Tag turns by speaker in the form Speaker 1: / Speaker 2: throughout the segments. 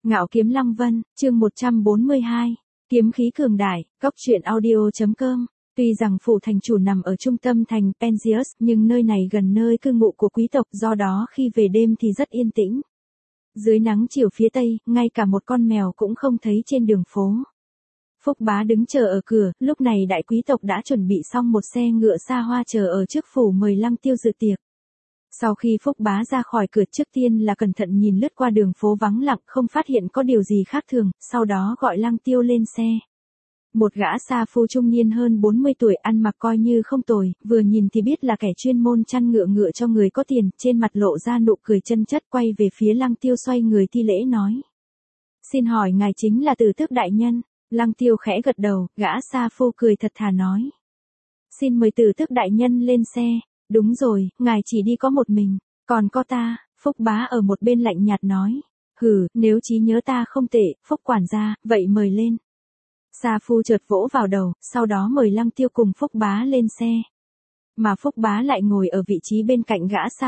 Speaker 1: Ngạo kiếm Lăng Vân, chương 142, kiếm khí cường đại, góc truyện audio.com. Tuy rằng phủ thành chủ nằm ở trung tâm thành Penzius, nhưng nơi này gần nơi cư ngụ của quý tộc, do đó khi về đêm thì rất yên tĩnh. Dưới nắng chiều phía tây, ngay cả một con mèo cũng không thấy trên đường phố. Phúc Bá đứng chờ ở cửa, lúc này đại quý tộc đã chuẩn bị xong một xe ngựa xa hoa chờ ở trước phủ mời Lăng Tiêu dự tiệc. Sau khi Phúc Bá ra khỏi cửa, trước tiên là cẩn thận nhìn lướt qua đường phố vắng lặng, không phát hiện có điều gì khác thường, sau đó gọi Lăng Tiêu lên xe. Một gã sa phu trung niên hơn 40 tuổi, ăn mặc coi như không tồi, vừa nhìn thì biết là kẻ chuyên môn chăn ngựa cho người có tiền, trên mặt lộ ra nụ cười chân chất, quay về phía Lăng Tiêu xoay người thi lễ nói: "Xin hỏi ngài chính là Tử Tước đại nhân?" Lăng Tiêu khẽ gật đầu, gã sa phu cười thật thà nói: "Xin mời Tử Tước đại nhân lên xe." "Đúng rồi, ngài chỉ đi có một mình, còn có ta." Phúc Bá ở một bên lạnh nhạt nói: "Hừ, nếu trí nhớ ta không tệ, Phúc quản gia, vậy mời lên." Sa phu chợt vỗ vào đầu, sau đó mời Lăng Tiêu cùng Phúc Bá lên xe. Mà Phúc Bá lại ngồi ở vị trí bên cạnh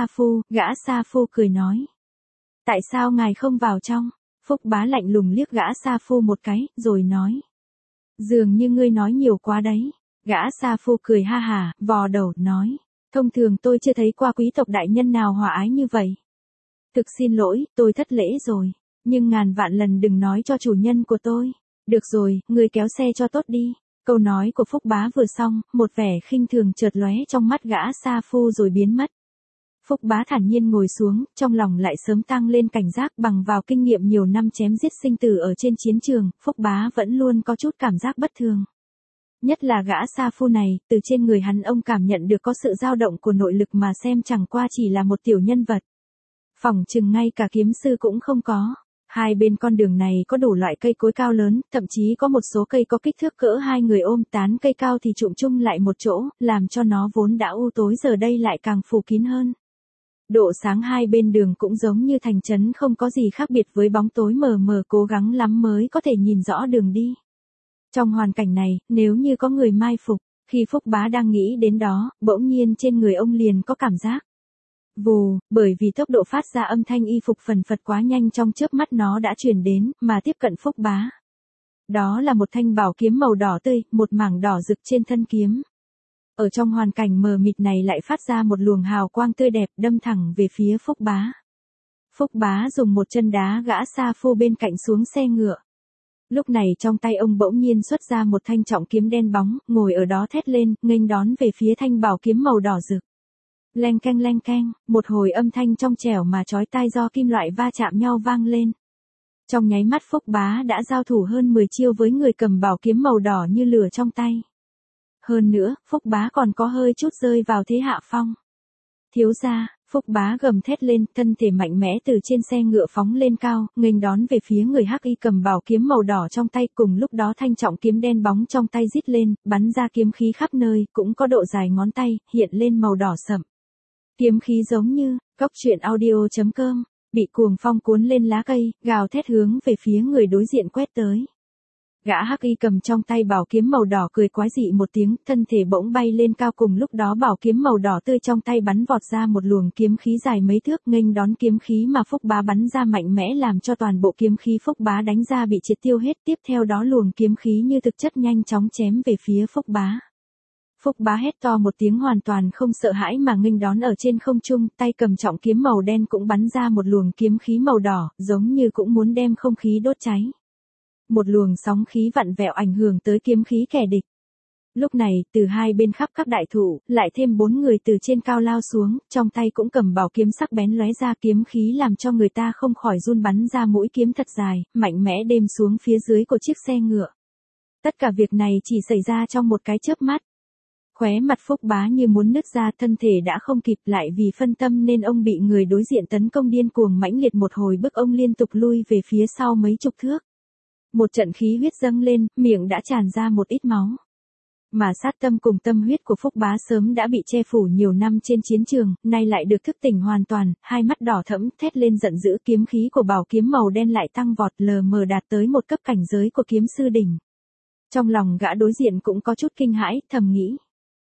Speaker 1: gã sa phu cười nói: "Tại sao ngài không vào trong?" Phúc Bá lạnh lùng liếc gã sa phu một cái, rồi nói: "Dường như ngươi nói nhiều quá đấy." Gã sa phu cười ha hả, vò đầu, nói: "Thông thường tôi chưa thấy qua quý tộc đại nhân nào hòa ái như vậy. Thực xin lỗi, tôi thất lễ rồi, nhưng ngàn vạn lần đừng nói cho chủ nhân của tôi." "Được rồi, ngươi kéo xe cho tốt đi." Câu nói của Phúc Bá vừa xong, một vẻ khinh thường chợt lóe trong mắt gã sa phu rồi biến mất. Phúc Bá thản nhiên ngồi xuống, trong lòng lại sớm tăng lên cảnh giác, bằng vào kinh nghiệm nhiều năm chém giết sinh tử ở trên chiến trường, Phúc Bá vẫn luôn có chút cảm giác bất thường. Nhất là gã sa phu này, từ trên người hắn ông cảm nhận được có sự dao động của nội lực mà xem chẳng qua chỉ là một tiểu nhân vật. Phỏng chừng ngay cả kiếm sư cũng không có. Hai bên con đường này có đủ loại cây cối cao lớn, thậm chí có một số cây có kích thước cỡ hai người ôm, tán cây cao thì trụm chung lại một chỗ, làm cho nó vốn đã u tối giờ đây lại càng phủ kín hơn. Độ sáng hai bên đường cũng giống như thành trấn, không có gì khác biệt, với bóng tối mờ mờ, cố gắng lắm mới có thể nhìn rõ đường đi. Trong hoàn cảnh này, nếu như có người mai phục, khi Phúc Bá đang nghĩ đến đó, bỗng nhiên trên người ông liền có cảm giác vù, bởi vì tốc độ phát ra âm thanh y phục phần phật quá nhanh, trong chớp mắt nó đã truyền đến, mà tiếp cận Phúc Bá. Đó là một thanh bảo kiếm màu đỏ tươi, một mảng đỏ rực trên thân kiếm. Ở trong hoàn cảnh mờ mịt này lại phát ra một luồng hào quang tươi đẹp, đâm thẳng về phía Phúc Bá. Phúc Bá dùng một chân đá gã sa phu bên cạnh xuống xe ngựa. Lúc này trong tay ông bỗng nhiên xuất ra một thanh trọng kiếm đen bóng, ngồi ở đó thét lên, nghênh đón về phía thanh bảo kiếm màu đỏ rực. Leng keng, một hồi âm thanh trong trẻo mà chói tai do kim loại va chạm nhau vang lên. Trong nháy mắt Phúc Bá đã giao thủ hơn 10 chiêu với người cầm bảo kiếm màu đỏ như lửa trong tay. Hơn nữa, Phúc Bá còn có hơi chút rơi vào thế hạ phong. "Thiếu gia!" Phúc Bá gầm thét lên, thân thể mạnh mẽ từ trên xe ngựa phóng lên cao, nghênh đón về phía người hắc y cầm bảo kiếm màu đỏ trong tay. Cùng lúc đó thanh trọng kiếm đen bóng trong tay rít lên, bắn ra kiếm khí khắp nơi, cũng có độ dài ngón tay, hiện lên màu đỏ sậm. Kiếm khí giống như, góc truyện audio.com, bị cuồng phong cuốn lên lá cây, gào thét hướng về phía người đối diện quét tới. Gã hắc y cầm trong tay bảo kiếm màu đỏ cười quái dị một tiếng, thân thể bỗng bay lên cao, cùng lúc đó bảo kiếm màu đỏ tươi trong tay bắn vọt ra một luồng kiếm khí dài mấy thước, nghênh đón kiếm khí mà Phúc Bá bắn ra mạnh mẽ, làm cho toàn bộ kiếm khí Phúc Bá đánh ra bị triệt tiêu hết. Tiếp theo đó luồng kiếm khí như thực chất nhanh chóng chém về phía Phúc Bá. Phúc Bá hét to một tiếng, hoàn toàn không sợ hãi mà nghênh đón ở trên không trung, tay cầm trọng kiếm màu đen cũng bắn ra một luồng kiếm khí màu đỏ, giống như cũng muốn đem không khí đốt cháy. Một luồng sóng khí vặn vẹo ảnh hưởng tới kiếm khí kẻ địch. Lúc này, từ hai bên khắp các đại thụ, lại thêm 4 người từ trên cao lao xuống, trong tay cũng cầm bảo kiếm sắc bén lóe ra kiếm khí, làm cho người ta không khỏi run, bắn ra mũi kiếm thật dài, mạnh mẽ đêm xuống phía dưới của chiếc xe ngựa. Tất cả việc này chỉ xảy ra trong một cái chớp mắt. Khóe mặt Phúc Bá như muốn nứt ra, thân thể đã không kịp, lại vì phân tâm nên ông bị người đối diện tấn công điên cuồng mãnh liệt, một hồi bức ông liên tục lui về phía sau mấy chục thước. Một trận khí huyết dâng lên, miệng đã tràn ra một ít máu. Mà sát tâm cùng tâm huyết của Phúc Bá sớm đã bị che phủ nhiều năm trên chiến trường, nay lại được thức tỉnh hoàn toàn, hai mắt đỏ thẫm, thét lên giận dữ, kiếm khí của bảo kiếm màu đen lại tăng vọt, lờ mờ đạt tới một cấp cảnh giới của kiếm sư đỉnh. Trong lòng gã đối diện cũng có chút kinh hãi, thầm nghĩ: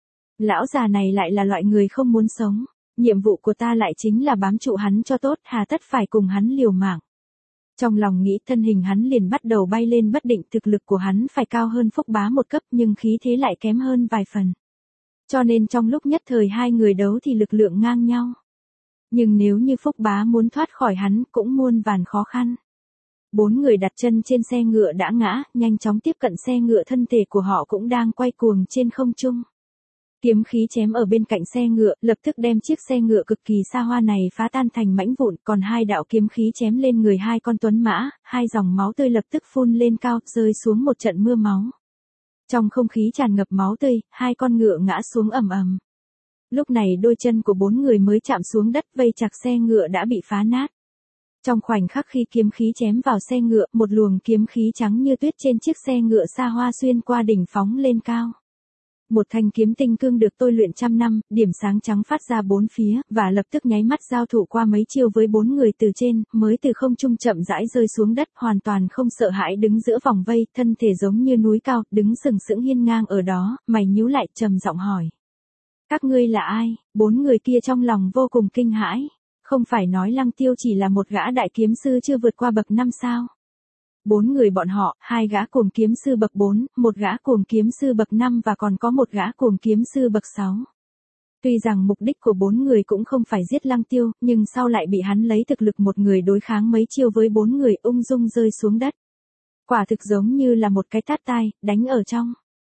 Speaker 1: lão già này lại là loại người không muốn sống, nhiệm vụ của ta lại chính là bám trụ hắn cho tốt, hà tất phải cùng hắn liều mạng. Trong lòng nghĩ thân hình hắn liền bắt đầu bay lên bất định, thực lực của hắn phải cao hơn Phúc Bá một cấp nhưng khí thế lại kém hơn vài phần. Cho nên trong lúc nhất thời hai người đấu thì lực lượng ngang nhau. Nhưng nếu như Phúc Bá muốn thoát khỏi hắn cũng muôn vàn khó khăn. 4 người đặt chân trên xe ngựa đã ngã, nhanh chóng tiếp cận xe ngựa, thân thể của họ cũng đang quay cuồng trên không trung. Kiếm khí chém ở bên cạnh xe ngựa, lập tức đem chiếc xe ngựa cực kỳ xa hoa này phá tan thành mảnh vụn, còn hai đạo kiếm khí chém lên người hai con tuấn mã, hai dòng máu tươi lập tức phun lên cao, rơi xuống một trận mưa máu. Trong không khí tràn ngập máu tươi, hai con ngựa ngã xuống ầm ầm. Lúc này đôi chân của 4 người mới chạm xuống đất, vây chặt xe ngựa đã bị phá nát. Trong khoảnh khắc khi kiếm khí chém vào xe ngựa, một luồng kiếm khí trắng như tuyết trên chiếc xe ngựa xa hoa xuyên qua đỉnh phóng lên cao. Một thanh kiếm tinh cương được tôi luyện trăm năm, điểm sáng trắng phát ra bốn phía, và lập tức nháy mắt giao thủ qua mấy chiêu với 4 người từ trên, mới từ không trung chậm rãi rơi xuống đất, hoàn toàn không sợ hãi đứng giữa vòng vây, thân thể giống như núi cao, đứng sừng sững hiên ngang ở đó, mày nhíu lại trầm giọng hỏi. Các ngươi là ai? 4 người kia trong lòng vô cùng kinh hãi. Không phải nói Lăng Tiêu chỉ là một gã đại kiếm sư chưa vượt qua bậc 5 sao? 4 người bọn họ, 2 gã cuồng kiếm sư bậc 4, một gã cuồng kiếm sư bậc 5 và còn có một gã cuồng kiếm sư bậc 6. Tuy rằng mục đích của 4 người cũng không phải giết Lăng Tiêu, nhưng sau lại bị hắn lấy thực lực một người đối kháng mấy chiêu với 4 người, ung dung rơi xuống đất. Quả thực giống như là một cái tát tai, đánh ở trong.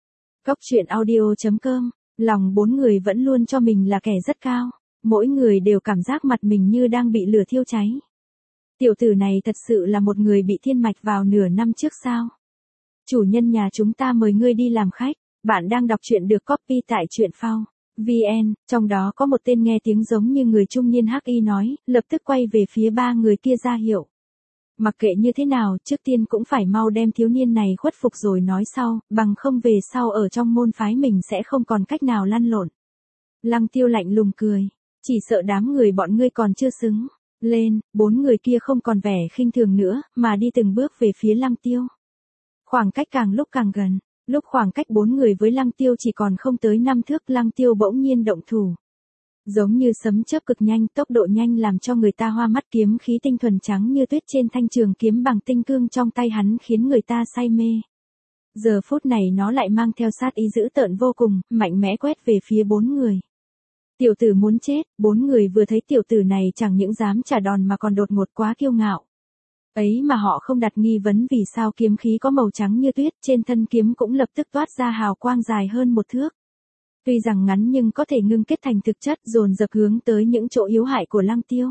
Speaker 1: Goctruyện.audio.com, lòng 4 người vẫn luôn cho mình là kẻ rất cao. Mỗi người đều cảm giác mặt mình như đang bị lửa thiêu cháy. Tiểu tử này thật sự là một người bị thiên mạch vào nửa năm trước sao? Chủ nhân nhà chúng ta mời ngươi đi làm khách. Bạn đang đọc truyện được copy tại truyện phao VN, trong đó có một tên nghe tiếng giống như người trung niên hắc y nói, lập tức quay về phía 3 người kia ra hiệu. Mặc kệ như thế nào, trước tiên cũng phải mau đem thiếu niên này khuất phục rồi nói sau, bằng không về sau ở trong môn phái mình sẽ không còn cách nào lăn lộn. Lăng Tiêu lạnh lùng cười. Chỉ sợ đám người bọn ngươi còn chưa xứng lên, 4 người kia không còn vẻ khinh thường nữa, mà đi từng bước về phía Lăng Tiêu. Khoảng cách càng lúc càng gần, lúc khoảng cách 4 người với Lăng Tiêu chỉ còn không tới 5 thước, Lăng Tiêu bỗng nhiên động thủ. Giống như sấm chớp cực nhanh, tốc độ nhanh làm cho người ta hoa mắt, kiếm khí tinh thuần trắng như tuyết trên thanh trường kiếm bằng tinh cương trong tay hắn khiến người ta say mê. Giờ phút này nó lại mang theo sát ý dữ tợn vô cùng, mạnh mẽ quét về phía 4 người. Tiểu tử muốn chết, 4 người vừa thấy tiểu tử này chẳng những dám trả đòn mà còn đột ngột quá kiêu ngạo. Ấy mà họ không đặt nghi vấn vì sao kiếm khí có màu trắng như tuyết, trên thân kiếm cũng lập tức toát ra hào quang dài hơn 1 thước. Tuy rằng ngắn nhưng có thể ngưng kết thành thực chất, dồn dập hướng tới những chỗ yếu hại của Lăng Tiêu.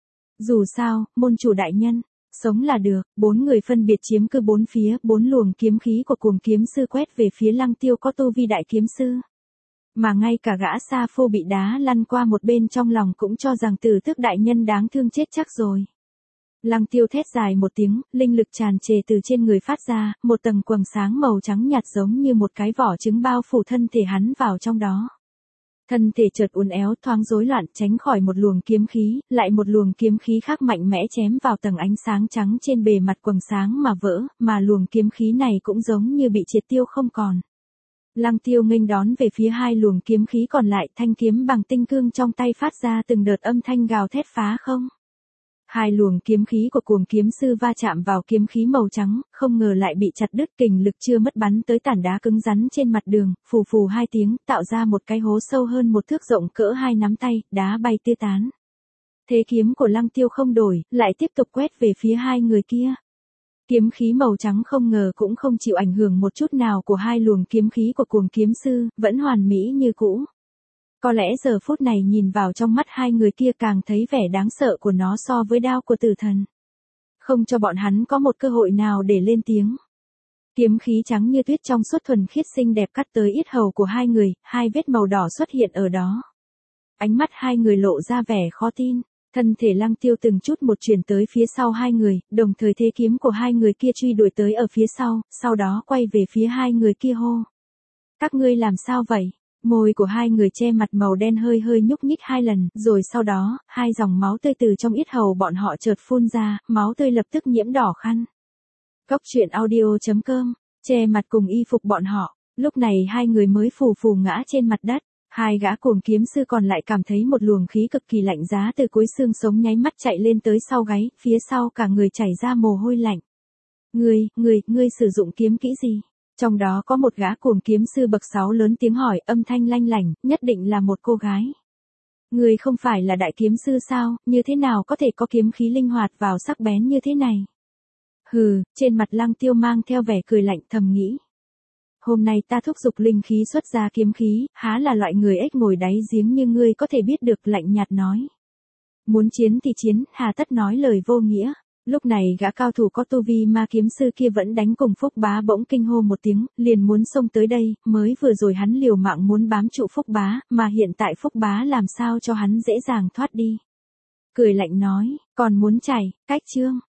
Speaker 1: Dù sao, môn chủ đại nhân, sống là được, 4 người phân biệt chiếm cứ 4 phía, 4 luồng kiếm khí của cuồng kiếm sư quét về phía Lăng Tiêu có tu vi đại kiếm sư. Mà ngay cả gã Sa Phô bị đá lăn qua một bên trong lòng cũng cho rằng Tử Tước đại nhân đáng thương chết chắc rồi. Lăng Tiêu thét dài một tiếng, linh lực tràn trề từ trên người phát ra, một tầng quầng sáng màu trắng nhạt giống như một cái vỏ trứng bao phủ thân thể hắn vào trong đó. Thân thể chợt uốn éo thoáng rối loạn, tránh khỏi một luồng kiếm khí, lại một luồng kiếm khí khác mạnh mẽ chém vào tầng ánh sáng trắng trên bề mặt quầng sáng mà vỡ, mà luồng kiếm khí này cũng giống như bị triệt tiêu không còn. Lăng Tiêu nghênh đón về phía 2 luồng kiếm khí còn lại, thanh kiếm bằng tinh cương trong tay phát ra từng đợt âm thanh gào thét phá không. 2 luồng kiếm khí của cuồng kiếm sư va chạm vào kiếm khí màu trắng, không ngờ lại bị chặt đứt, kình lực chưa mất bắn tới tảng đá cứng rắn trên mặt đường, phù phù 2 tiếng, tạo ra một cái hố sâu hơn 1 thước rộng cỡ 2 nắm tay, đá bay tứ tán. Thế kiếm của Lăng Tiêu không đổi, lại tiếp tục quét về phía 2 người kia. Kiếm khí màu trắng không ngờ cũng không chịu ảnh hưởng một chút nào của 2 luồng kiếm khí của cuồng kiếm sư, vẫn hoàn mỹ như cũ. Có lẽ giờ phút này nhìn vào trong mắt 2 người kia càng thấy vẻ đáng sợ của nó so với đao của tử thần. Không cho bọn hắn có một cơ hội nào để lên tiếng. Kiếm khí trắng như tuyết trong suốt thuần khiết xinh đẹp cắt tới yết hầu của 2 người, 2 vết màu đỏ xuất hiện ở đó. Ánh mắt 2 người lộ ra vẻ khó tin. Thân thể Lăng Tiêu từng chút một chuyển tới phía sau 2 người, đồng thời thế kiếm của 2 người kia truy đuổi tới ở phía sau đó quay về phía 2 người kia hô. Các ngươi làm sao vậy? Môi của 2 người che mặt màu đen hơi nhúc nhích 2 lần, rồi sau đó, 2 dòng máu tươi từ trong yết hầu bọn họ chợt phun ra, máu tươi lập tức nhiễm đỏ khăn. Goctruyện.audio.com, che mặt cùng y phục bọn họ, lúc này 2 người mới phù phù ngã trên mặt đất. Hai gã cuồng kiếm sư còn lại cảm thấy một luồng khí cực kỳ lạnh giá từ cuối xương sống nháy mắt chạy lên tới sau gáy, phía sau cả người chảy ra mồ hôi lạnh. Ngươi sử dụng kiếm kỹ gì? Trong đó có một gã cuồng kiếm sư bậc 6 lớn tiếng hỏi, âm thanh lanh lảnh, nhất định là một cô gái. Ngươi không phải là đại kiếm sư sao, như thế nào có thể có kiếm khí linh hoạt vào sắc bén như thế này? Hừ, trên mặt Lăng Tiêu mang theo vẻ cười lạnh thầm nghĩ. Hôm nay ta thúc giục linh khí xuất ra kiếm khí, há là loại người ếch ngồi đáy giếng như ngươi có thể biết được, lạnh nhạt nói. Muốn chiến thì chiến, hà tất nói lời vô nghĩa. Lúc này gã cao thủ có tu vi ma kiếm sư kia vẫn đánh cùng Phúc Bá bỗng kinh hô một tiếng, liền muốn xông tới đây, mới vừa rồi hắn liều mạng muốn bám trụ Phúc Bá, mà hiện tại Phúc Bá làm sao cho hắn dễ dàng thoát đi. Cười lạnh nói, còn muốn chạy, cách chương.